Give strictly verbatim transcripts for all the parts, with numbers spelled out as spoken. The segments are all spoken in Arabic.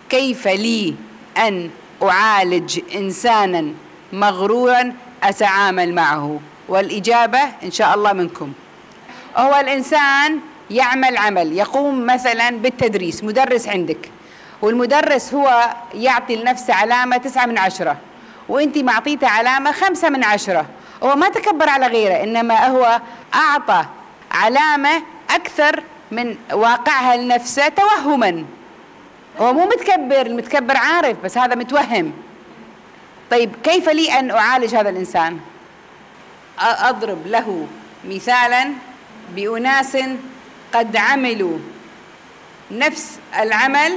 كيف لي أن أعالج إنسانا مغرورا أتعامل معه؟ والإجابة إن شاء الله منكم. هو الإنسان يعمل عمل، يقوم مثلا بالتدريس، مدرس عندك، والمدرس هو يعطي لنفسه علامة تسعة من عشرة، وانت معطيته علامة خمسة من عشرة. هو ما تكبر على غيره، إنما هو أعطى علامة أكثر من واقعها لنفسه توهما. هو مو متكبر، المتكبر عارف، بس هذا متوهم. طيب كيف لي أن أعالج هذا الإنسان؟ أضرب له مثالا بأناس قد عملوا نفس العمل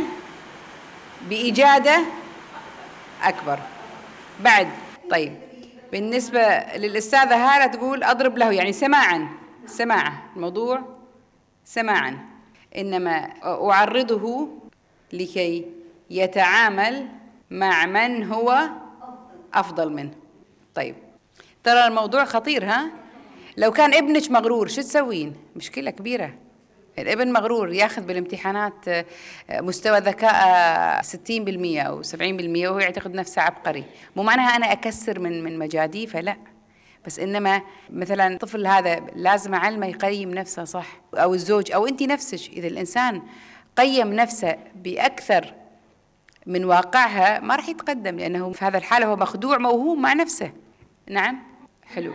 بإجادة أكبر بعد. طيب بالنسبة للأستاذة هالة تقول أضرب له يعني سماعا، سماعا الموضوع سماعا، إنما أعرضه لكي يتعامل مع من هو أفضل منه. طيب ترى الموضوع خطير، ها؟ لو كان ابنك مغرور شو تسوين؟ مشكلة كبيرة. الابن مغرور ياخذ بالامتحانات مستوى ذكاء ستين بالمئة أو سبعين بالمئة وهو يعتقد نفسه عبقري. مو معناها أنا أكسر من من مجاديفه، لا، بس إنما مثلا الطفل هذا لازم أعلمه يقيم نفسه صح، أو الزوج أو أنت نفسك. إذا الإنسان قيم نفسه بأكثر من واقعها ما راح يتقدم، لأنه في هذا الحالة هو مخدوع موهوم مع نفسه. نعم حلو.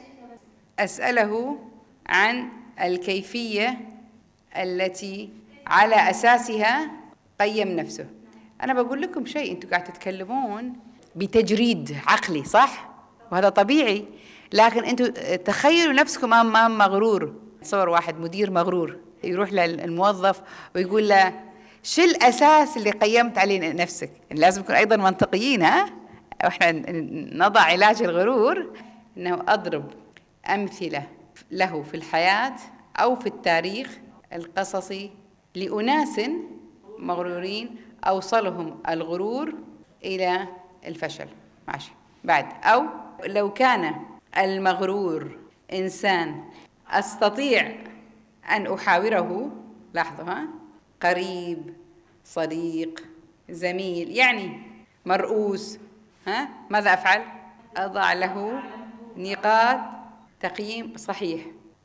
أسأله عن الكيفية التي على أساسها قيم نفسه. أنا بقول لكم شيء، أنتم قاعد تتكلمون بتجريد عقلي صح؟ وهذا طبيعي، لكن أنتم تخيلوا نفسكم أمام مغرور. تصور واحد مدير مغرور يروح للموظف ويقول له شو الأساس اللي قيمت عليه نفسك؟ لازم نكون أيضا منطقيين، ها؟ وإحنا نضع علاج الغرور إنه أضرب أمثلة له في الحياة أو في التاريخ القصصي لأناس مغرورين أوصلهم الغرور إلى الفشل. ماشي بعد. أو لو كان المغرور إنسان أستطيع أن أحاوره، لاحظوا ها، قريب، صديق، زميل، يعني مرؤوس، ها، ماذا أفعل؟ أضع له نقاط تقييم صحيح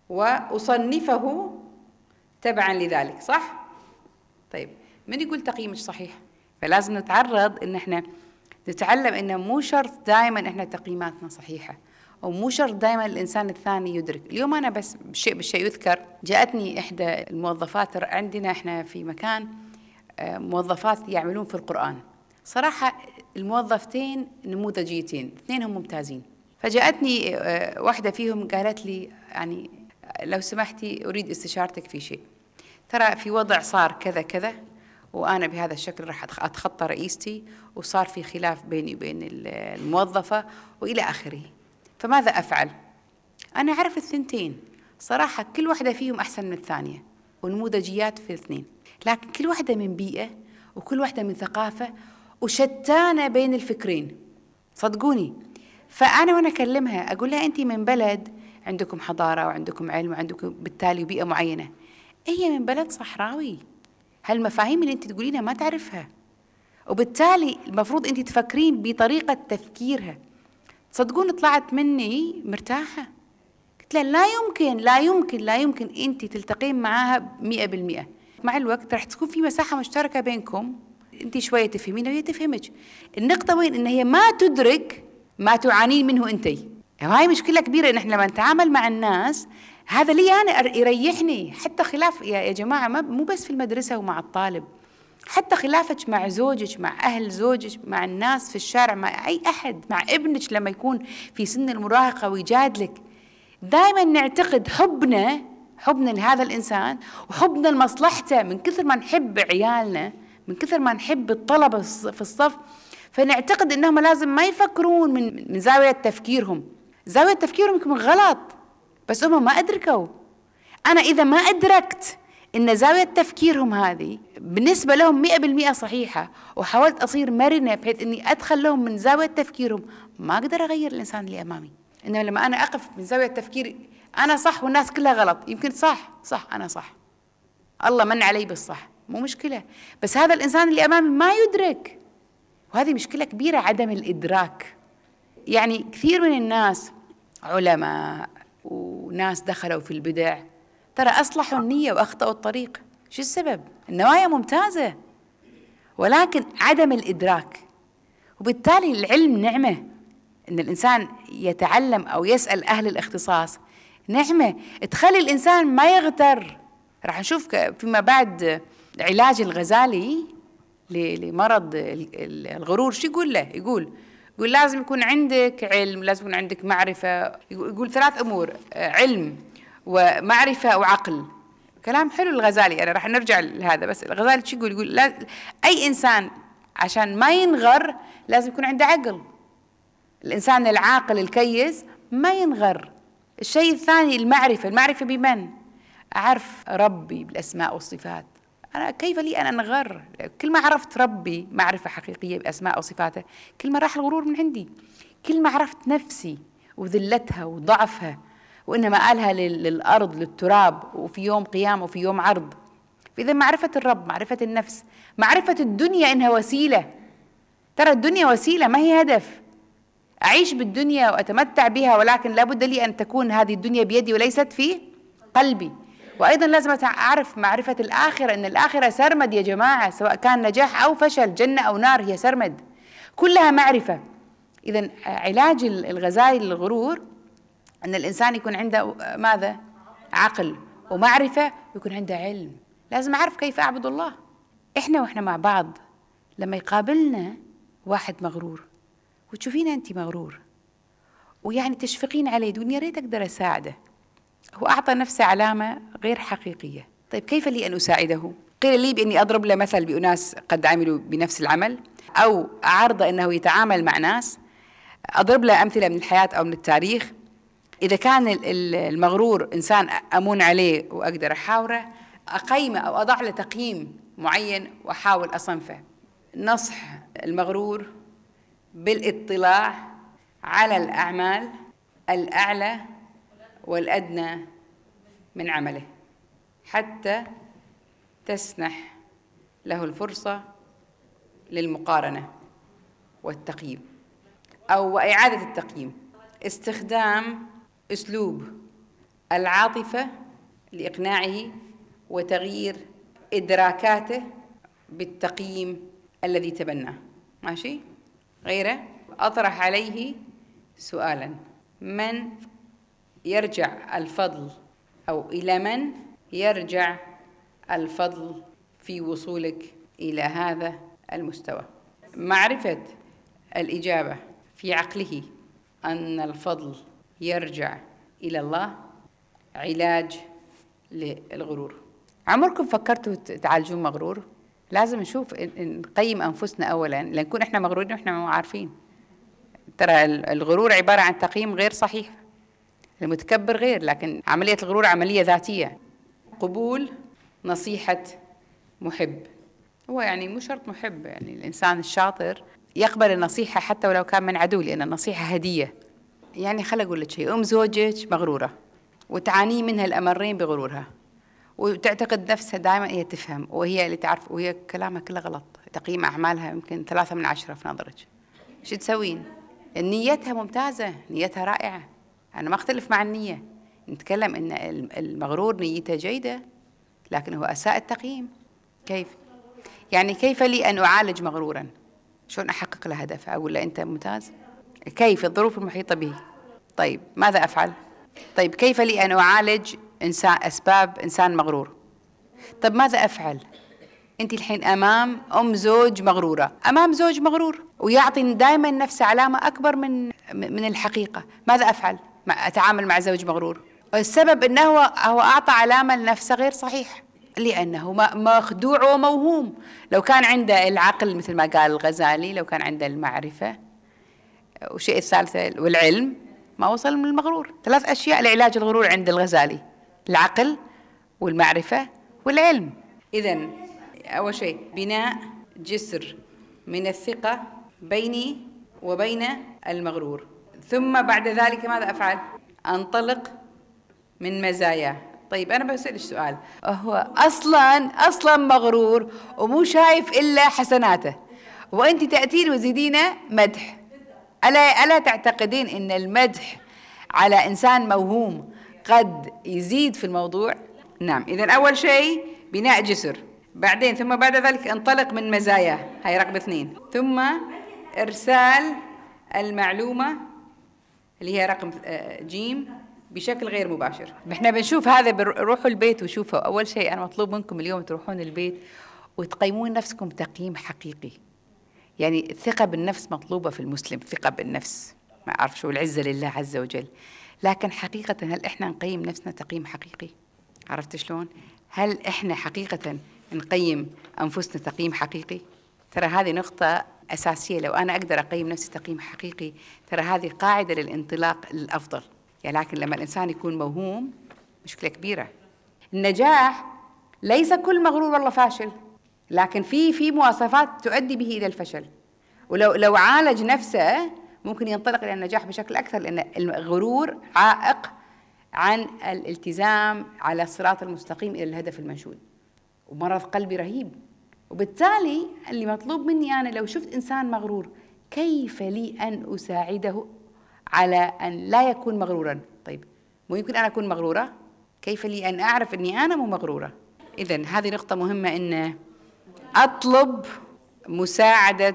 وأصنفه تبعا لذلك، صح؟ طيب من يقول تقييمك صحيح؟ فلازم نتعرض إن إحنا نتعلم إنه مو شرط دائما إحنا تقييماتنا صحيحة، أو مو شرط دائما الإنسان الثاني يدرك. اليوم أنا بس بالشيء بالشيء يذكر، جاءتني إحدى الموظفات عندنا إحنا في مكان موظفات يعملون في القرآن. صراحة الموظفتين نموذجيتين، اثنينهم ممتازين. فجاءتني واحدة فيهم قالت لي يعني لو سمحتي أريد استشارتك في شيء، ترى في وضع صار كذا كذا، وأنا بهذا الشكل راح أتخطى رئيستي، وصار في خلاف بيني وبين الموظفة وإلى آخره، فماذا أفعل؟ أنا أعرف الثنتين صراحة، كل واحدة فيهم أحسن من الثانية، ونموذجيات في الاثنين، لكن كل واحدة من بيئة وكل واحدة من ثقافة وشتانة بين الفكرين، صدقوني. فأنا وأنا أكلمها أقول لها أنت من بلد عندكم حضارة وعندكم علم وعندكم بالتالي بيئة معينة، هي من بلد صحراوي، هالمفاهيم اللي أنت تقولينها ما تعرفها، وبالتالي المفروض أنت تفكرين بطريقة تفكيرها. تصدقون طلعت مني مرتاحة، قلت لها لا يمكن لا يمكن لا يمكن أنت تلتقين معاها مئة بالمئة. مع الوقت راح تكون في مساحة مشتركة بينكم، أنت شوية تفهمين وهي تفهمك. النقطة وين؟ إن هي ما تدرك ما تعانين منه أنتي. هاي مشكلة كبيرة، إن إحنا لما نتعامل مع الناس هذا لي أنا يريحني. حتى خلاف يا جماعة مو بس في المدرسة ومع الطالب، حتى خلافك مع زوجك، مع أهل زوجك، مع الناس في الشارع، مع أي أحد، مع ابنك لما يكون في سن المراهقة ويجادلك، دائما نعتقد حبنا حبنا لهذا الإنسان وحبنا لمصلحته، من كثر ما نحب عيالنا، من كثر ما نحب الطلبة في الصف، فنعتقد إنهم لازم ما يفكرون من من زاوية تفكيرهم. زاوية تفكيرهم يكون غلط، بس هم ما أدركوا. أنا إذا ما أدركت إن زاوية تفكيرهم هذه بالنسبة لهم مئة بالمئة صحيحة، وحاولت أصير مرنة بحيث إني أدخل لهم من زاوية تفكيرهم، ما أقدر أغير الإنسان اللي أمامي. إنما لما أنا أقف من زاوية تفكيري أنا صح والناس كلها غلط، يمكن صح صح أنا صح، الله من علي بالصح، مو مشكلة، بس هذا الإنسان اللي أمامي ما يدرك، وهذه مشكلة كبيرة، عدم الإدراك. يعني كثير من الناس علماء وناس دخلوا في البدع ترى أصلحوا النية وأخطأوا الطريق. شو السبب؟ النوايا ممتازة ولكن عدم الإدراك. وبالتالي العلم نعمة، إن الإنسان يتعلم أو يسأل أهل الاختصاص نعمة تخلي الإنسان ما يغتر. راح نشوف فيما بعد علاج الغزالي لمرض الغرور شو يقول له؟ يقول يقول لازم يكون عندك علم، لازم يكون عندك معرفة. يقول ثلاث أمور: علم ومعرفة وعقل. كلام حلو الغزالي، أنا راح نرجع لهذا. بس الغزالي شو يقول؟ يقول أي إنسان عشان ما ينغر لازم يكون عنده عقل. الإنسان العاقل الكيس ما ينغر. الشيء الثاني المعرفة. المعرفة بمن؟ أعرف ربي بالأسماء والصفات. أنا كيف لي أن أنغر؟ كل ما عرفت ربي معرفة حقيقية بأسماء وصفاته كل ما راح الغرور من عندي. كل ما عرفت نفسي وذلتها وضعفها وإنها مآلها للأرض للتراب، وفي يوم قيام وفي يوم عرض. فإذا معرفة الرب، معرفة النفس، معرفة الدنيا إنها وسيلة. ترى الدنيا وسيلة ما هي هدف. أعيش بالدنيا وأتمتع بها، ولكن لابد لي أن تكون هذه الدنيا بيدي وليست في قلبي. وأيضا لازم أعرف معرفة الآخرة، أن الآخرة سرمد يا جماعة، سواء كان نجاح أو فشل، جنة أو نار، هي سرمد، كلها معرفة. إذن علاج الغزالي للغرور أن الإنسان يكون عنده ماذا؟ عقل ومعرفة، ويكون عنده علم. لازم أعرف كيف أعبد الله. إحنا وإحنا مع بعض لما يقابلنا واحد مغرور وتشوفينه أنت مغرور ويعني تشفقين عليه، تقولين يا ريت أقدر أساعده، هو أعطى نفسه علامة غير حقيقية. طيب كيف لي أن أساعده؟ قيل لي بإني أضرب له مثل بأناس قد عملوا بنفس العمل، أو أعرض أنه يتعامل مع ناس، أضرب له أمثلة من الحياة أو من التاريخ. إذا كان المغرور إنسان أمون عليه وأقدر أحاوره، أقيمه أو أضع له تقييم معين وأحاول أصنفه. نصح المغرور بالاطلاع على الأعمال الأعلى والأدنى من عمله حتى تسنح له الفرصة للمقارنة والتقييم أو إعادة التقييم. استخدام أسلوب العاطفة لإقناعه وتغيير إدراكاته بالتقييم الذي تبناه. ماشي؟ غيره أطرح عليه سؤالا: من يرجع الفضل، أو إلى من يرجع الفضل في وصولك إلى هذا المستوى؟ معرفة الإجابة في عقله أن الفضل يرجع إلى الله علاج للغرور. عمركم فكرتوا تعالجون مغرور؟ لازم نشوف نقيم أنفسنا أولاً، لنكون إحنا مغرورين وإحنا ما عارفين. ترى الغرور عبارة عن تقييم غير صحيح. المتكبر غير، لكن عملية الغرور عملية ذاتية. قبول نصيحة محب. هو يعني مو شرط محب، يعني الإنسان الشاطر يقبل النصيحة حتى ولو كان من عدو، لأن النصيحة هدية. يعني خل أقول لك شيء: أم زوجك مغرورة وتعاني منها الأمرين بغرورها، وتعتقد نفسها دائما هي تفهم وهي اللي تعرف، وهي كلامها كله غلط، تقييم أعمالها يمكن ثلاثة من عشرة في نظرك. شو تسوين؟ نيتها ممتازة، نيتها رائعة، أنا ما أختلف مع النية. نتكلم إن المغرور نيته جيدة، لكن هو أساء التقييم. كيف؟ يعني كيف لي أن أعالج مغرورا؟ شلون أحقق له هدفه؟ أقول له أنت ممتاز؟ كيف؟ الظروف المحيطة به. طيب ماذا أفعل؟ طيب كيف لي أن أعالج إنسان أسباب إنسان مغرور؟ طيب ماذا أفعل؟ أنت الحين أمام أم زوج مغرورة، أمام زوج مغرور ويعطي دائما نفسه علامة أكبر من من الحقيقة. ماذا أفعل؟ أتعامل مع زوج مغرور، والسبب أنه هو أعطى علامة لنفسه غير صحيح، لأنه مخدوع وموهوم. لو كان عنده العقل مثل ما قال الغزالي، لو كان عنده المعرفة والشيء الثالث والعلم، ما وصل من المغرور. ثلاث أشياء لعلاج الغرور عند الغزالي: العقل والمعرفة والعلم. إذن أول شيء بناء جسر من الثقة بيني وبين المغرور. ثم بعد ذلك ماذا أفعل؟ أنطلق من مزاياه طيب أنا بسألك سؤال، هو أصلاً أصلاً مغرور ومو شايف إلا حسناته، وأنت تأتين وزيدين مدح. ألا ألا تعتقدين أن المدح على إنسان موهوم قد يزيد في الموضوع؟ نعم. إذن أول شيء بناء جسر، بعدين ثم بعد ذلك انطلق من مزاياه، هاي رقم اثنين، ثم إرسال المعلومة اللي هي رقم جيم بشكل غير مباشر. احنا بنشوف هذا، بروحوا البيت وشوفوا. أول شيء أنا مطلوب منكم اليوم تروحون البيت وتقيمون نفسكم تقييم حقيقي. يعني الثقة بالنفس مطلوبة في المسلم، ثقة بالنفس، ما أعرف شو، العزة لله عز وجل، لكن حقيقة هل إحنا نقيم نفسنا تقييم حقيقي؟ عرفت شلون؟ هل إحنا حقيقة نقيم أنفسنا تقييم حقيقي؟ ترى هذه نقطة أساسية. لو أنا أقدر أقيم نفسي تقييم حقيقي، ترى هذه قاعدة للانطلاق للأفضل. يعني لكن لما الإنسان يكون موهوم مشكلة كبيرة. النجاح ليس كل مغرور والله فاشل، لكن في في مواصفات تؤدي به إلى الفشل، ولو لو عالج نفسه ممكن ينطلق إلى النجاح بشكل أكثر، لأن الغرور عائق عن الالتزام على الصراط المستقيم إلى الهدف المنشود، ومرض قلبي رهيب. وبالتالي اللي مطلوب مني أنا لو شفت إنسان مغرور، كيف لي أن أساعده على أن لا يكون مغرورا؟ طيب مو يمكن أنا أكون مغرورة؟ كيف لي أن أعرف أني أنا مو مغرورة؟ إذن هذه نقطة مهمة، أن أطلب مساعدة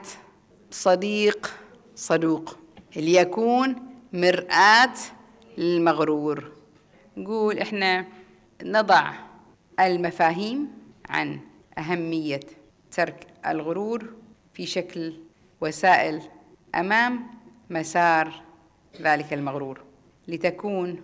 صديق صدوق ليكون مرآة للمغرور. نقول إحنا نضع المفاهيم عن أهمية ترك الغرور في شكل وسائل أمام مسار ذلك المغرور، لتكون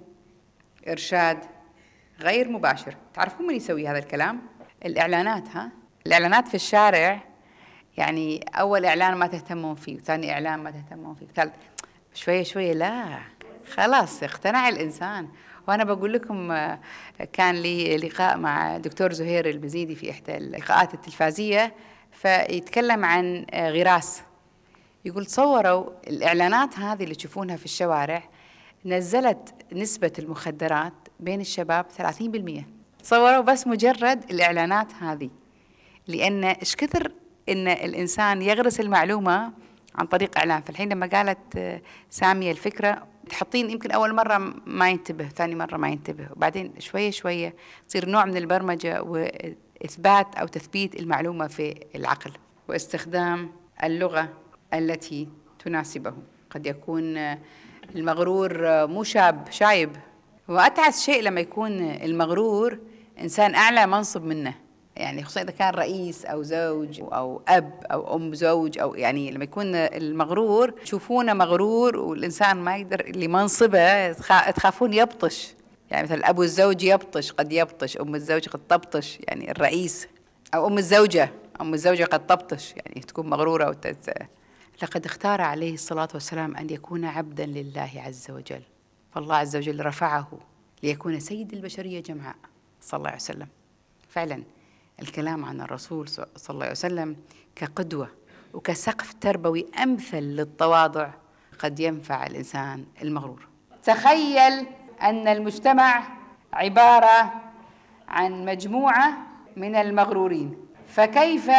إرشاد غير مباشر. تعرفون من يسوي هذا الكلام؟ الإعلانات. ها الإعلانات في الشارع، يعني أول إعلان ما تهتمون فيه، وثاني إعلان ما تهتمون فيه، ثالث شوية شوية لا خلاص اقتنع الإنسان. وأنا بقول لكم، كان لي لقاء مع دكتور زهير المزيدي في إحدى اللقاءات التلفازية، فيتكلم عن غراس. يقول تصوروا الإعلانات هذه اللي تشوفونها في الشوارع نزلت نسبة المخدرات بين الشباب ثلاثين بالمئة. تصوروا بس مجرد الإعلانات هذه، لأن إيش كثر إن الإنسان يغرس المعلومة عن طريق إعلان. فالحين لما قالت سامية الفكرة، تحطين يمكن أول مرة ما ينتبه، ثاني مرة ما ينتبه، وبعدين شوية شوية تصير نوع من البرمجة وإثبات أو تثبيت المعلومة في العقل، واستخدام اللغة التي تناسبه. قد يكون المغرور مو شاب، شايب. وأتعس شيء لما يكون المغرور إنسان أعلى منصب منه، يعني خصوصا إذا كان رئيس أو زوج أو أب أو أم زوج، أو يعني لما يكون المغرور تشوفونه مغرور والإنسان ما يقدر لمنصبه تخافون يبطش. يعني مثلا أبو الزوج يبطش، قد يبطش، أم الزوج قد تبطش، يعني الرئيس أو أم الزوجة أم الزوجة قد تبطش، يعني تكون مغرورة وتز... لقد اختار عليه الصلاة والسلام أن يكون عبدا لله عز وجل، فالله عز وجل رفعه ليكون سيد البشرية جمعاء صلى الله عليه وسلم. فعلا الكلام عن الرسول صلى الله عليه وسلم كقدوة وكسقف تربوي أمثل للتواضع قد ينفع الإنسان المغرور. تخيل أن المجتمع عبارة عن مجموعة من المغرورين، فكيف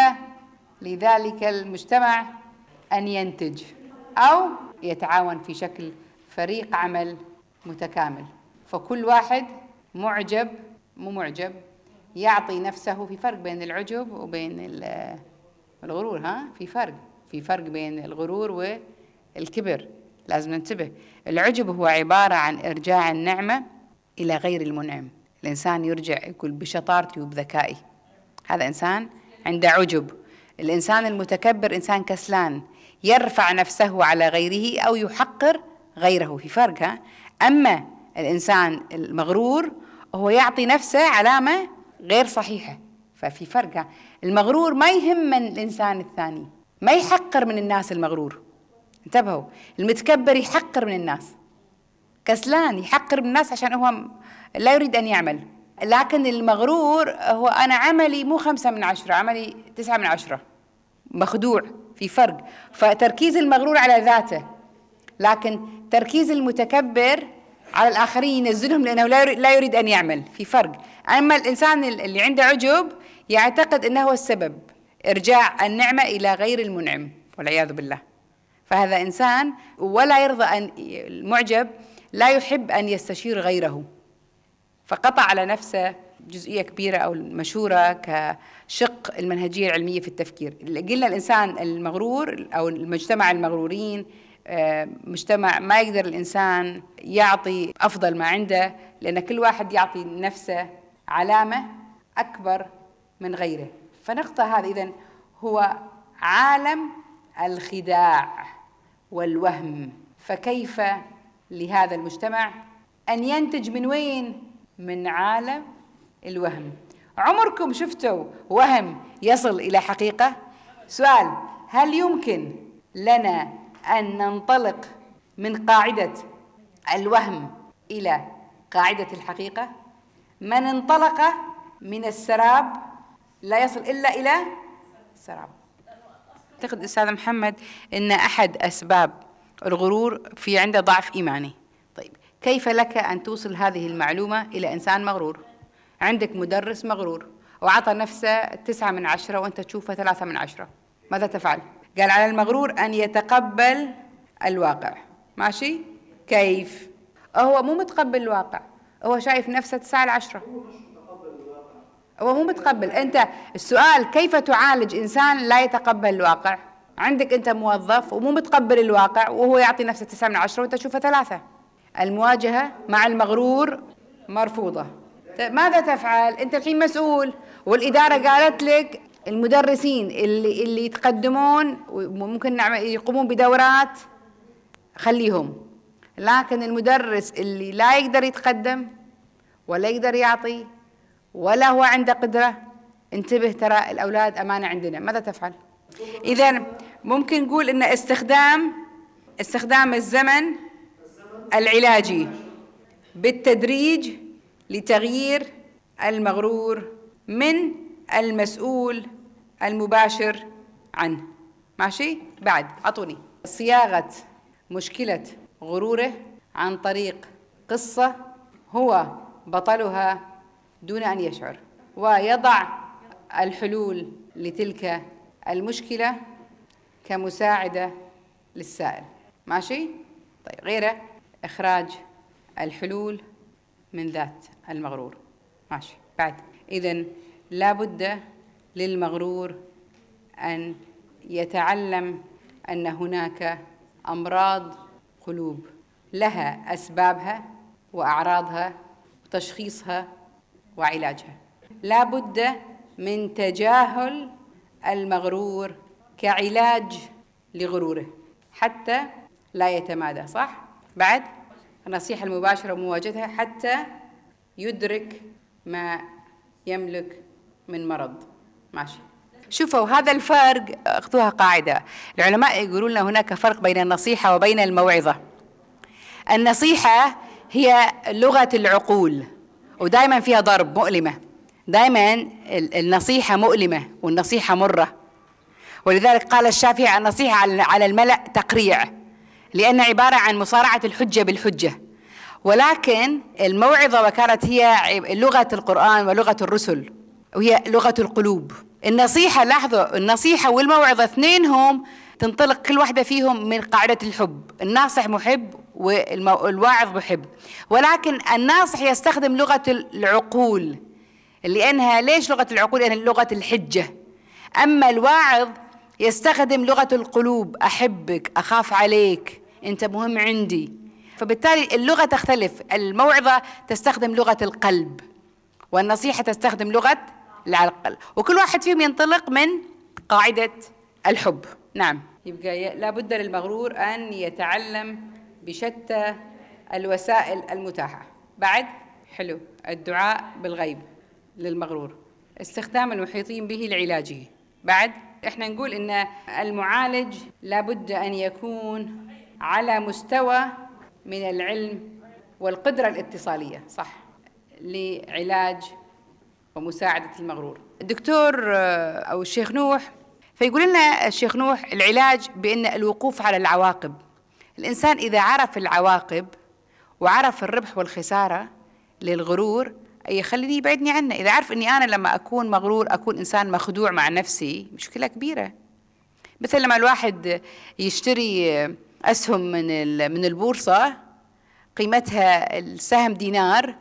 لذلك المجتمع أن ينتج أو يتعاون في شكل فريق عمل متكامل؟ فكل واحد معجب مو معجب يعطي نفسه. في فرق بين العجب وبين الغرور. ها في فرق في فرق بين الغرور والكبر، لازم ننتبه. العجب هو عبارة عن إرجاع النعمة إلى غير المنعم. الإنسان يرجع يقول بشطارتي وبذكائي، هذا إنسان عنده عجب. الإنسان المتكبر إنسان كسلان، يرفع نفسه على غيره أو يحقر غيره. في فرق. ها أما الإنسان المغرور هو يعطي نفسه علامة غير صحيحة، ففي فرق. المغرور ما يهم من الإنسان الثاني، ما يحقر من الناس. المغرور انتبهوا، المتكبر يحقر من الناس، كسلان يحقر من الناس عشان هو لا يريد أن يعمل. لكن المغرور هو أنا عملي مو خمسة من عشرة، عملي تسعة من عشرة، مخدوع. في فرق. فتركيز المغرور على ذاته، لكن تركيز المتكبر على الآخرين ينزلهم لأنه لا يريد أن يعمل، في فرق. أما الإنسان اللي عنده عجب يعتقد أنه هو السبب، إرجاع النعمة إلى غير المنعم والعياذ بالله. فهذا إنسان ولا يرضى أن، المعجب لا يحب أن يستشير غيره، فقطع على نفسه جزئية كبيرة أو مشهورة كشق المنهجية العلمية في التفكير. قلنا الإنسان المغرور أو المجتمع المغرورين مجتمع ما يقدر الإنسان يعطي أفضل ما عنده، لأن كل واحد يعطي نفسه علامة أكبر من غيره. فنقطة هذا إذن هو عالم الخداع والوهم. فكيف لهذا المجتمع أن ينتج من وين؟ من عالم الوهم. عمركم شفتوا وهم يصل إلى حقيقة؟ سؤال: هل يمكن لنا أن ننطلق من قاعدة الوهم إلى قاعدة الحقيقة؟ من انطلق من السراب لا يصل إلا إلى السراب. أعتقد أستاذ محمد أن أحد أسباب الغرور في عنده ضعف إيماني. طيب، كيف لك أن توصل هذه المعلومة إلى إنسان مغرور؟ عندك مدرس مغرور وعطى نفسه تسعة من عشرة وأنت تشوفه ثلاثة من عشرة، ماذا تفعل؟ قال على المغرور أن يتقبل الواقع. ماشي؟ كيف؟ هو مو متقبل الواقع، هو شايف نفسه تسعة لعشرة، هو مو متقبل. أنت السؤال كيف تعالج إنسان لا يتقبل الواقع؟ عندك أنت موظف ومو متقبل الواقع وهو يعطي نفسه تسعة من عشرة وأنت تشوفه ثلاثة. المواجهة مع المغرور مرفوضة. ماذا تفعل؟ أنت الحين مسؤول، والإدارة قالت لك المدرسين اللي اللي يتقدمون وممكن يقومون بدورات خليهم، لكن المدرس اللي لا يقدر يتقدم ولا يقدر يعطي ولا هو عنده قدرة، انتبه ترى الأولاد أمانة عندنا، ماذا تفعل؟ إذن ممكن نقول إن استخدام استخدام الزمن العلاجي بالتدريج لتغيير المغرور من المسؤول المباشر عنه. ماشي؟ بعد أعطوني صياغة مشكلة غروره عن طريق قصة هو بطلها دون أن يشعر، ويضع الحلول لتلك المشكلة كمساعدة للسائل. ماشي؟ طيب، غيره إخراج الحلول من ذات المغرور. ماشي. بعد إذن لا بد للمغرور أن يتعلم أن هناك أمراض قلوب لها أسبابها وأعراضها وتشخيصها وعلاجها. لا بد من تجاهل المغرور كعلاج لغروره حتى لا يتمادى. صح؟ بعد النصيحة المباشرة ومواجهتها حتى يدرك ما يملك من مرض. ماشي. شوفوا هذا الفرق، اخذوها قاعدة. العلماء يقولون لنا هناك فرق بين النصيحة وبين الموعظة. النصيحة هي لغة العقول ودائما فيها ضرب، مؤلمة، دائما النصيحة مؤلمة والنصيحة مرة، ولذلك قال الشافعي النصيحة على الملأ تقريع، لأن عبارة عن مصارعة الحجة بالحجة. ولكن الموعظة وكانت هي لغة القرآن ولغة الرسل وهي لغة القلوب. النصيحة، لاحظوا، النصيحة والموعظة اثنينهم تنطلق كل واحدة فيهم من قاعدة الحب. الناصح محب والواعظ محب، ولكن الناصح يستخدم لغة العقول، لأنها ليش لغة العقول؟ لأنها لغة الحجة. أما الواعظ يستخدم لغة القلوب، أحبك، أخاف عليك، أنت مهم عندي. فبالتالي اللغة تختلف، الموعظة تستخدم لغة القلب والنصيحة تستخدم لغة العقل، وكل واحد فيهم ينطلق من قاعدة الحب. نعم. يبقى لابد للمغرور أن يتعلم بشتى الوسائل المتاحة. بعد حلو الدعاء بالغيب للمغرور، استخدام المحيطين به لعلاجه. بعد احنا نقول ان المعالج لابد ان يكون على مستوى من العلم والقدرة الاتصالية، صح، لعلاج ومساعدة المغرور. الدكتور أو الشيخ نوح فيقول لنا الشيخ نوح العلاج بأن الوقوف على العواقب. الإنسان إذا عرف العواقب وعرف الربح والخسارة للغرور يخليني يبعدني عنه. إذا عرف أني أنا لما أكون مغرور أكون إنسان مخدوع مع نفسي، مشكلة كبيرة. مثل لما الواحد يشتري أسهم من من البورصة قيمتها السهم دينار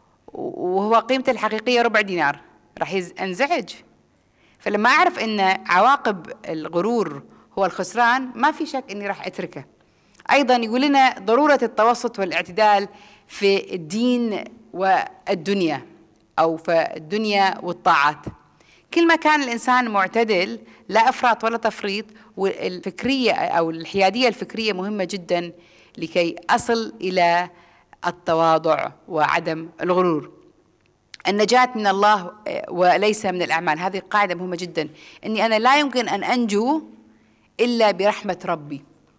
وهو قيمته الحقيقية ربع دينار، راح ينزعج. فلما أعرف أن عواقب الغرور هو الخسران ما في شك أني راح أتركه. أيضا يقول لنا ضرورة التوسط والاعتدال في الدين والدنيا، أو في الدنيا والطاعات. كل ما كان الإنسان معتدل، لا إفراط ولا تفريط. والفكرية أو الحيادية الفكرية مهمة جدا لكي أصل إلى التواضع وعدم الغرور. النجاة من الله وليس من الأعمال، هذه قاعدة مهمة جدا. أني أنا لا يمكن أن أنجو إلا برحمة ربي،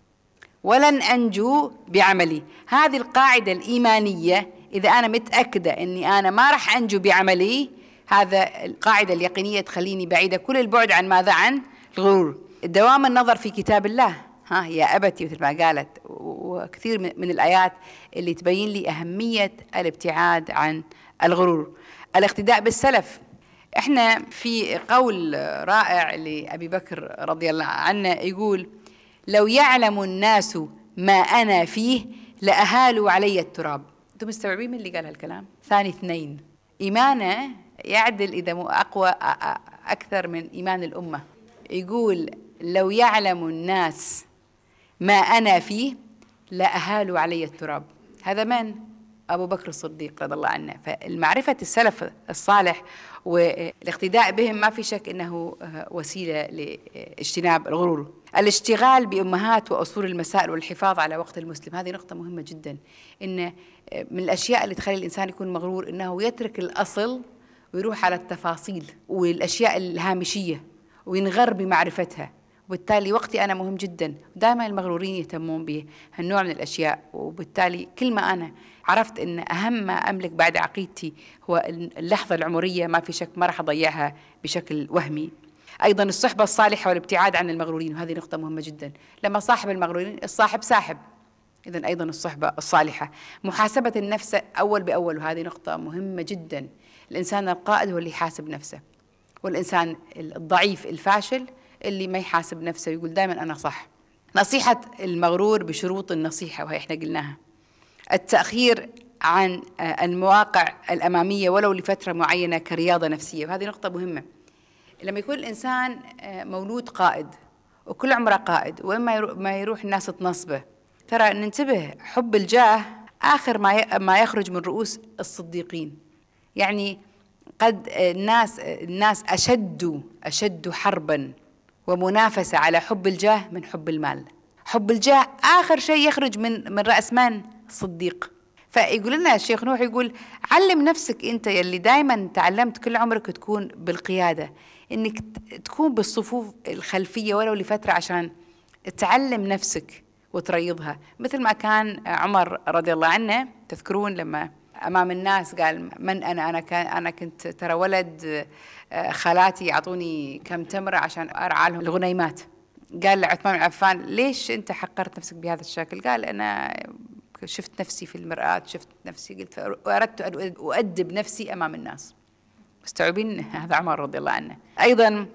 ولن أنجو بعملي. هذه القاعدة الإيمانية إذا أنا متأكدة أني أنا ما راح أنجو بعملي، هذا القاعدة اليقينية تخليني بعيدة كل البعد عن ماذا؟ عن الغرور. دوام النظر في كتاب الله، ها يا أبتي مثل ما قالت، وكثير من الآيات اللي تبين لي أهمية الابتعاد عن الغرور. الاقتداء بالسلف. احنا في قول رائع لأبي بكر رضي الله عنه يقول: لو يعلم الناس ما أنا فيه لأهالوا علي التراب. أنتم مستوعبين من اللي قال هالكلام؟ ثاني اثنين، إيمانه يعدل إذا مو أقوى أكثر من إيمان الأمة. يقول: لو يعلم الناس ما أنا فيه لأهالوا علي التراب. هذا من؟ أبو بكر الصديق رضي الله عنه. فالمعرفة السلف الصالح والاقتداء بهم ما في شك أنه وسيلة لاجتناب الغرور. الاشتغال بأمهات وأصول المسائل والحفاظ على وقت المسلم، هذه نقطة مهمة جدا. إن من الأشياء اللي تخلي الإنسان يكون مغرور إنه يترك الأصل ويروح على التفاصيل والأشياء الهامشية وينغر بمعرفتها، وبالتالي وقتي أنا مهم جدا. دائما المغرورين يهتمون بهالنوع من الأشياء، وبالتالي كل ما أنا عرفت أن أهم ما أملك بعد عقيدتي هو اللحظة العمرية، ما في شك ما راح أضيعها بشكل وهمي. أيضا الصحبة الصالحة والابتعاد عن المغرورين، وهذه نقطة مهمة جدا. لما صاحب المغرورين الصاحب ساحب، إذن أيضا الصحبة الصالحة. محاسبة النفس أول بأول، وهذه نقطة مهمة جدا. الإنسان القائد هو اللي يحاسب نفسه، والإنسان الضعيف الفاشل اللي ما يحاسب نفسه ويقول دائما أنا صح. نصيحة المغرور بشروط النصيحة، وهي إحنا قلناها. التأخير عن المواقع الأمامية ولو لفترة معينة كرياضة نفسية، وهذه نقطة مهمة. لما يكون الإنسان مولود قائد وكل عمره قائد، وإما ما يروح الناس تنصبه، ترى ننتبه، حب الجاه آخر ما ما يخرج من رؤوس الصديقين. يعني قد الناس الناس أشد أشد حربا ومنافسة على حب الجاه من حب المال. حب الجاه آخر شيء يخرج من من رأس من؟ صديق. فيقول لنا الشيخ نوح، يقول: علم نفسك أنت يلي دائما تعلمت كل عمرك تكون بالقيادة، إنك تكون بالصفوف الخلفية ولو لفترة عشان تعلم نفسك وتريضها. مثل ما كان عمر رضي الله عنه، تذكرون لما أمام الناس قال: من أنا؟ أنا كان أنا كنت ترى ولد خالاتي يعطوني كم تمرة عشان أرعى لهم الغنيمات. قال لعثمان بن عفان: ليش أنت حقرت نفسك بهذا الشكل؟ قال: أنا شفت نفسي في المرآة، شفت نفسي قلت وأردت أن أؤدب نفسي أمام الناس. مستوعبين؟ هذا عمر رضي الله عنه. أيضا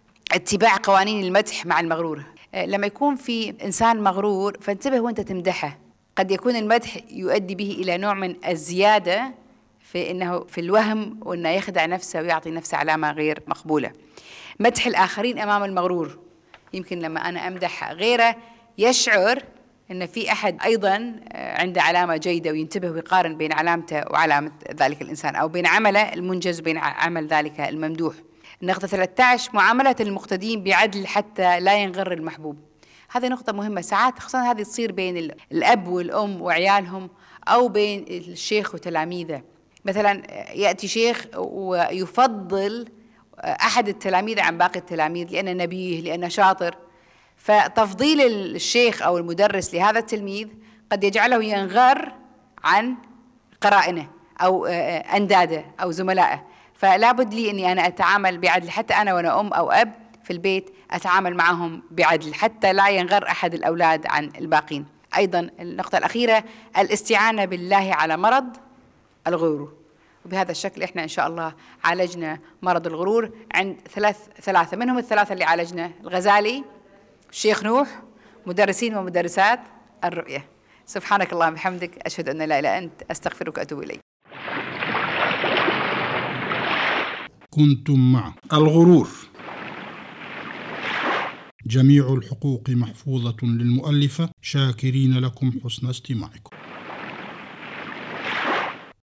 اتباع قوانين المدح مع المغرور. لما يكون في إنسان مغرور فانتبه وأنت تمدحه، قد يكون المدح يؤدي به إلى نوع من الزيادة في إنه في الوهم، وإنه يخدع نفسه ويعطي نفسه علامة غير مقبولة. مدح الآخرين أمام المغرور، يمكن لما أنا أمدح غيره يشعر إن في أحد أيضا عنده علامة جيدة، وينتبه ويقارن بين علامته وعلامة ذلك الإنسان، أو بين عمله المنجز وبين عمل ذلك الممدوح. النقطة ثلاثة عشر: معاملة المقتدين بعدل حتى لا ينغر المحبوب. هذه نقطة مهمة. ساعات خصوصا هذه تصير بين الأب والأم وعيالهم، أو بين الشيخ وتلاميذه. مثلا يأتي شيخ ويفضل أحد التلاميذ عن باقي التلاميذ لأنه نبيه، لأنه شاطر، فتفضيل الشيخ أو المدرس لهذا التلميذ قد يجعله ينغر عن قرائنه أو أنداده أو زملائه. فلا بد لي أني أنا أتعامل بعدل، حتى أنا وأنا أم أو أب في البيت أتعامل معهم بعدل حتى لا ينغر أحد الأولاد عن الباقين. أيضا النقطة الأخيرة الاستعانة بالله على مرض الغرور. وبهذا الشكل إحنا إن شاء الله عالجنا مرض الغرور عند ثلاث ثلاثة منهم الثلاثة اللي عالجنا: الغزالي، الشيخ نوح، مدرسين ومدرسات الرؤية. سبحانك اللهم وبحمدك، أشهد أن لا إله إلا أنت، أستغفرك وأتوب إليك. كنتم مع الغرور. جميع الحقوق محفوظة للمؤلفة، شاكرين لكم حسن استماعكم.